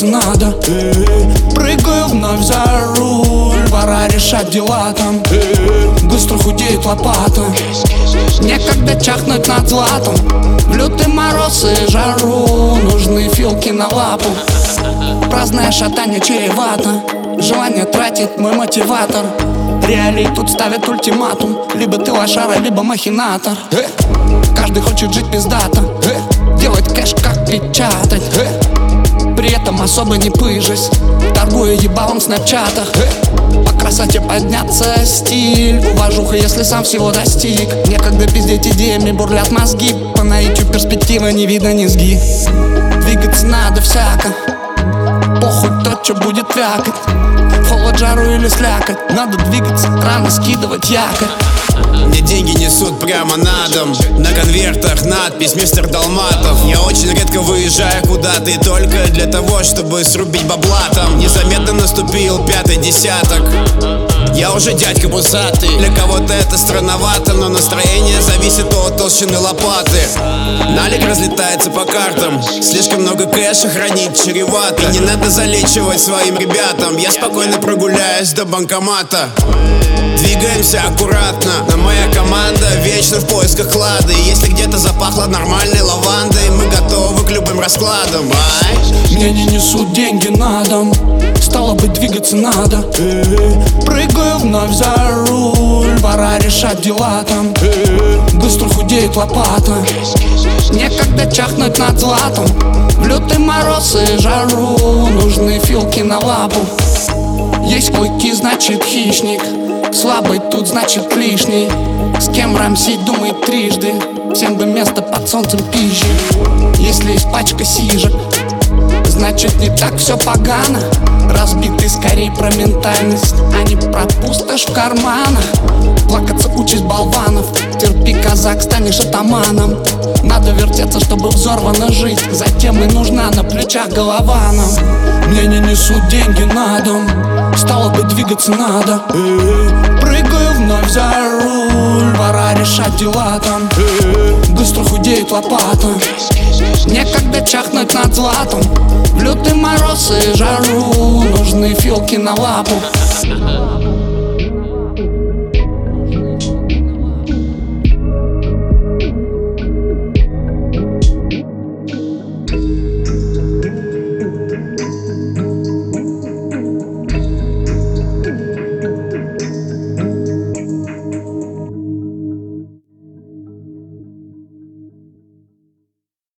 двигаться надо. Прыгаю вновь за руль, пора решать дела там. Быстро худеет лопата, некогда чахнуть над златом. В лютый мороз и жару нужны филки на лапу. Праздное шатание чревато, желание тратить мой мотиватор. Реалии тут ставят ультиматум: либо ты лошара, либо махинатор. Каждый хочет жить пиздато, делать кэш как печатать, при этом особо не пыжась, торгуя ебалом в снапчатах. По красоте подняться стиль, уважуха, если сам всего достиг. Некогда пиздеть идеями, бурлят мозги. По наитию перспективы не видно низги. Двигаться надо всяко, похуй то, что будет вякать. Холод, жару или слякоть, надо двигаться, рано скидывать якорь. Мне деньги несут прямо на дом, на конвертах надпись «Мистер Долматов». Я очень редко выезжаю куда-то и только для того, чтобы срубить бабла там. Незаметно наступил 5-й десяток, я уже дядька бусатый. Для кого-то это странновато, но настроение зависит от толщины лопаты. Налик разлетается по картам, слишком много кэша хранить чревато. И не надо залечивать своим ребятам, я спокойно прогуляюсь до банкомата. Двигаемся аккуратно, но моя команда вечно в поисках клада. И если где-то запахло нормальной лавандой, мы готовы к любым раскладам. Мне не несут деньги на дом, стало быть, двигаться надо. Прыгаю вновь за руль, пора решать дела там. Быстро худеет лопата, некогда чахнуть над златом. В лютый мороз и жару нужны филки на лапу. Есть клыки, значит хищник, слабый тут значит лишний. С кем рамсить, думает трижды, всем бы место под солнцем пищи. Если есть пачка сижек, значит не так все погано. Разбитый скорее про ментальность, а не про пустошь в карманах. Плакаться участь болванов, терпи, казак, станешь атаманом. Надо вертеться, чтобы взорвано жить, затем и нужна на плечах голова нам. Мне не несут деньги на дом, стало быть, двигаться надо. Прыгаю вновь за руль, пора решать дела там. Быстро худеет лопата, некогда чахнуть над златом. В лютый мороз и жару нужны филки на лапу.